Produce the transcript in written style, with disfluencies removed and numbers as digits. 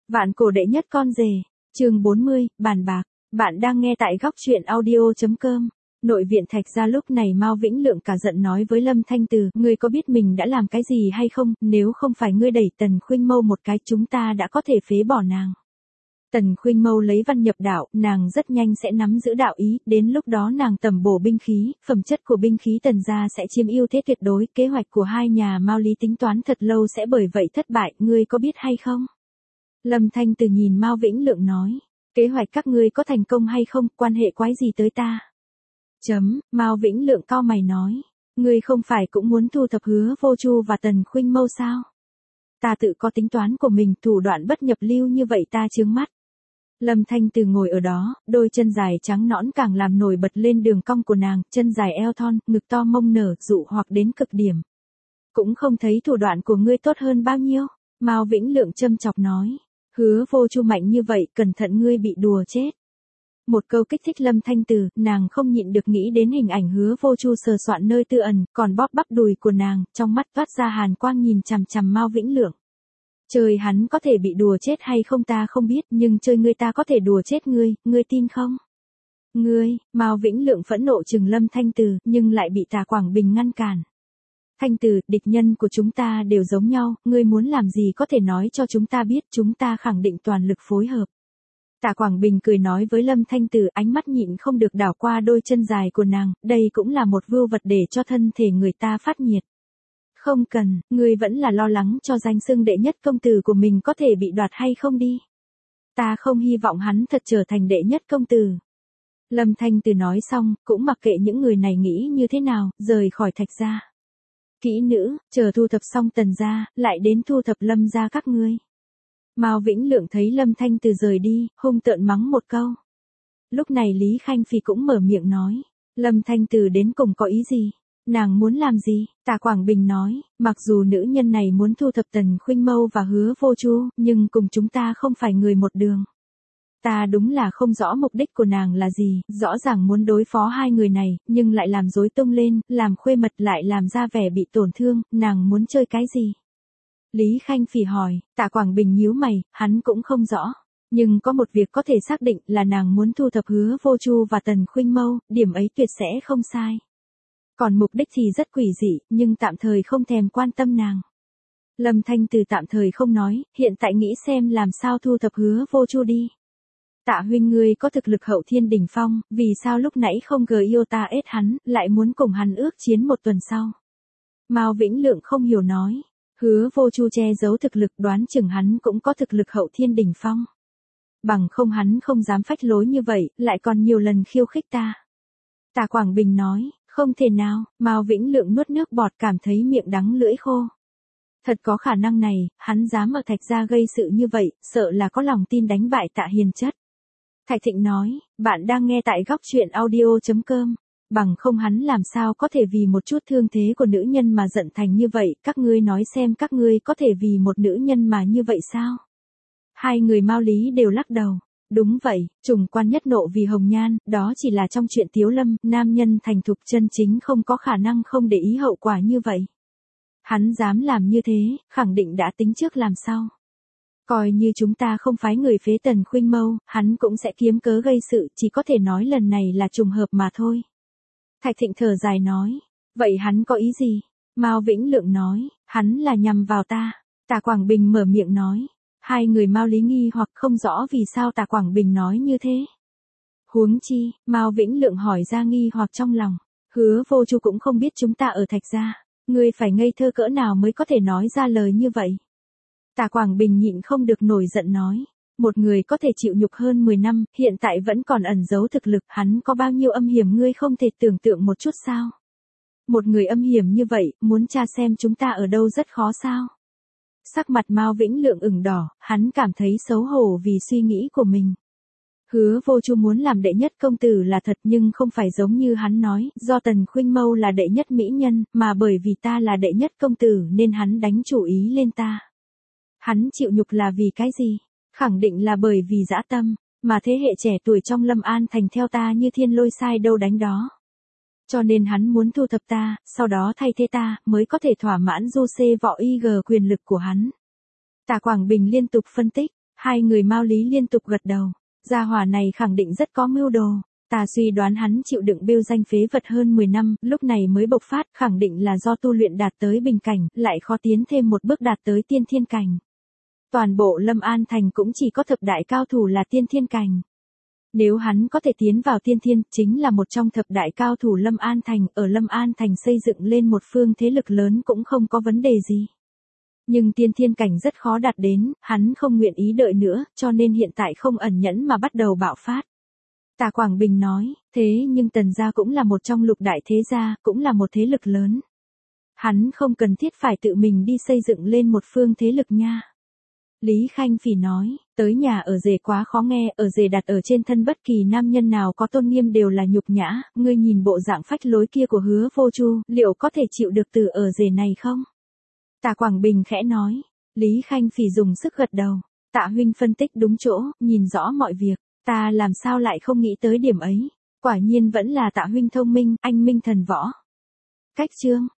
Vạn cổ đệ nhất con rể, chương 40, bàn bạc. Bạn đang nghe tại góc truyện audio.com. Nội viện Thạch Gia lúc này Mao Vĩnh Lượng cả giận nói với Lâm Thanh Từ, ngươi có biết mình đã làm cái gì hay không, nếu không phải ngươi đẩy Tần Khuynh Mâu một cái chúng ta đã có thể phế bỏ nàng. Tần Khuynh Mâu lấy văn nhập đạo, nàng rất nhanh sẽ nắm giữ đạo ý, đến lúc đó nàng tầm bổ binh khí, phẩm chất của binh khí Tần gia sẽ chiếm ưu thế tuyệt đối, kế hoạch của hai nhà Mao Lý tính toán thật lâu sẽ bởi vậy thất bại, ngươi có biết hay không? Lâm Thanh Từ nhìn Mao Vĩnh Lượng nói, kế hoạch các ngươi có thành công hay không, quan hệ quái gì tới ta? Mao Vĩnh Lượng cau mày nói, ngươi không phải cũng muốn thu thập Hứa Vô Chu và Tần Khuynh Mâu sao? Ta tự có tính toán của mình, thủ đoạn bất nhập lưu như vậy ta chướng mắt. Lâm Thanh Từ ngồi ở đó, đôi chân dài trắng nõn càng làm nổi bật lên đường cong của nàng, chân dài eo thon, ngực to mông nở, dụ hoặc đến cực điểm. Cũng không thấy thủ đoạn của ngươi tốt hơn bao nhiêu, Mao Vĩnh Lượng châm chọc nói. Hứa Vô Chu mạnh như vậy, cẩn thận ngươi bị đùa chết. Một câu kích thích Lâm Thanh Từ, nàng không nhịn được nghĩ đến hình ảnh Hứa Vô Chu sờ soạn nơi tư ẩn, còn bóp bắp đùi của nàng, trong mắt toát ra hàn quang nhìn chằm chằm Mao Vĩnh Lượng. Chơi hắn có thể bị đùa chết hay không ta không biết, nhưng chơi ngươi ta có thể đùa chết ngươi, ngươi tin không? Ngươi, Mao Vĩnh Lượng phẫn nộ trừng Lâm Thanh Từ, nhưng lại bị Tả Quảng Bình ngăn cản. Thanh Từ, địch nhân của chúng ta đều giống nhau, ngươi muốn làm gì có thể nói cho chúng ta biết, chúng ta khẳng định toàn lực phối hợp. Tả Quảng Bình cười nói với Lâm Thanh Từ, ánh mắt nhịn không được đảo qua đôi chân dài của nàng, đây cũng là một vưu vật để cho thân thể người ta phát nhiệt. Không cần, ngươi vẫn là lo lắng cho danh xưng đệ nhất công tử của mình có thể bị đoạt hay không đi. Ta không hy vọng hắn thật trở thành đệ nhất công tử. Lâm Thanh Từ nói xong, cũng mặc kệ những người này nghĩ như thế nào, rời khỏi Thạch Gia. Kỹ nữ, chờ thu thập xong Tần gia, lại đến thu thập Lâm gia các ngươi. Mao Vĩnh Lượng thấy Lâm Thanh Từ rời đi, hung tợn mắng một câu. Lúc này Lý Khanh Phi cũng mở miệng nói, Lâm Thanh Từ đến cùng có ý gì? Nàng muốn làm gì? Tả Quảng Bình nói, mặc dù nữ nhân này muốn thu thập Tần Khuynh Mâu và Hứa Vô Chu, nhưng cùng chúng ta không phải người một đường. Ta đúng là không rõ mục đích của nàng là gì, rõ ràng muốn đối phó hai người này, nhưng lại làm rối tung lên, làm khuê mật lại làm ra vẻ bị tổn thương, nàng muốn chơi cái gì? Lý Khanh Phỉ hỏi, Tả Quảng Bình nhíu mày, hắn cũng không rõ. Nhưng có một việc có thể xác định là nàng muốn thu thập Hứa Vô Chu và Tần Khuynh Mâu, điểm ấy tuyệt sẽ không sai. Còn mục đích thì rất quỷ dị, nhưng tạm thời không thèm quan tâm nàng. Lâm Thanh Từ tạm thời không nói, hiện tại nghĩ xem làm sao thu thập Hứa Vô Chu đi. Tạ huynh ngươi có thực lực hậu thiên đỉnh phong, vì sao lúc nãy không yêu ta ết hắn, lại muốn cùng hắn ước chiến một tuần sau. Mao Vĩnh Lượng không hiểu nói, Hứa Vô Chu che giấu thực lực đoán chừng hắn cũng có thực lực hậu thiên đỉnh phong. Bằng không hắn không dám phách lối như vậy, lại còn nhiều lần khiêu khích ta. Tả Quảng Bình nói, không thể nào, Mao Vĩnh Lượng nuốt nước bọt cảm thấy miệng đắng lưỡi khô. Thật có khả năng này, hắn dám ở Thạch Gia gây sự như vậy, sợ là có lòng tin đánh bại Tạ Hiền Chất. Thạch Thịnh nói, bạn đang nghe tại góc truyện audio.com, bằng không hắn làm sao có thể vì một chút thương thế của nữ nhân mà giận thành như vậy, các ngươi nói xem các ngươi có thể vì một nữ nhân mà như vậy sao? Hai người Mao Lý đều lắc đầu. Đúng vậy, Trùng Quan nhất nộ vì hồng nhan, đó chỉ là trong chuyện Tiếu Lâm, nam nhân thành thục chân chính không có khả năng không để ý hậu quả như vậy. Hắn dám làm như thế, khẳng định đã tính trước làm sao. Coi như chúng ta không phái người phế Tần Khuynh Mâu, hắn cũng sẽ kiếm cớ gây sự, chỉ có thể nói lần này là trùng hợp mà thôi. Thạch Thịnh thở dài nói, vậy hắn có ý gì? Mao Vĩnh Lượng nói, hắn là nhằm vào ta. Tả Quảng Bình mở miệng nói. Hai người Mao Lý nghi hoặc không rõ vì sao Tả Quảng Bình nói như thế. Huống chi, Mao Vĩnh Lượng hỏi ra nghi hoặc trong lòng. Hứa Vô Chu cũng không biết chúng ta ở Thạch Gia. Ngươi phải ngây thơ cỡ nào mới có thể nói ra lời như vậy. Tả Quảng Bình nhịn không được nổi giận nói. Một người có thể chịu nhục hơn 10 năm, hiện tại vẫn còn ẩn giấu thực lực, hắn có bao nhiêu âm hiểm ngươi không thể tưởng tượng một chút sao. Một người âm hiểm như vậy, muốn tra xem chúng ta ở đâu rất khó sao. Sắc mặt Mao Vĩnh Lượng ửng đỏ, hắn cảm thấy xấu hổ vì suy nghĩ của mình. Hứa Vô Chu muốn làm đệ nhất công tử là thật nhưng không phải giống như hắn nói, do Tần Khuynh Mâu là đệ nhất mỹ nhân, mà bởi vì ta là đệ nhất công tử nên hắn đánh chủ ý lên ta. Hắn chịu nhục là vì cái gì? Khẳng định là bởi vì dã tâm, mà thế hệ trẻ tuổi trong Lâm An Thành theo ta như thiên lôi sai đâu đánh đó. Cho nên hắn muốn thu thập ta, sau đó thay thế ta, mới có thể thỏa mãn du xê võ y quyền lực của hắn. Tả Quảng Bình liên tục phân tích, Hai người Mao Lý liên tục gật đầu. Gia hỏa này khẳng định rất có mưu đồ. Ta suy đoán hắn chịu đựng bêu danh phế vật hơn 10 năm, lúc này mới bộc phát, khẳng định là do tu luyện đạt tới bình cảnh, lại khó tiến thêm một bước đạt tới tiên thiên cảnh. Toàn bộ Lâm An Thành cũng chỉ có thập đại cao thủ là tiên thiên cảnh. Nếu hắn có thể tiến vào tiên thiên, chính là một trong thập đại cao thủ Lâm An Thành, ở Lâm An Thành xây dựng lên một phương thế lực lớn cũng không có vấn đề gì. Nhưng tiên thiên cảnh rất khó đạt đến, hắn không nguyện ý đợi nữa, cho nên hiện tại không ẩn nhẫn mà bắt đầu bạo phát. Tạ Quảng Bình nói, thế nhưng Tần gia cũng là một trong lục đại thế gia, cũng là một thế lực lớn. Hắn không cần thiết phải tự mình đi xây dựng lên một phương thế lực nha. Lý Khanh Phỉ nói, tới nhà ở rể quá khó nghe, ở rể đặt ở trên thân bất kỳ nam nhân nào có tôn nghiêm đều là nhục nhã, ngươi nhìn bộ dạng phách lối kia của Hứa Vô Chu, liệu có thể chịu được từ ở rể này không? Tạ Quảng Bình khẽ nói, Lý Khanh Phỉ dùng sức gật đầu, Tạ huynh phân tích đúng chỗ, nhìn rõ mọi việc, ta làm sao lại không nghĩ tới điểm ấy, quả nhiên vẫn là Tạ huynh thông minh, anh minh thần võ. Cách chương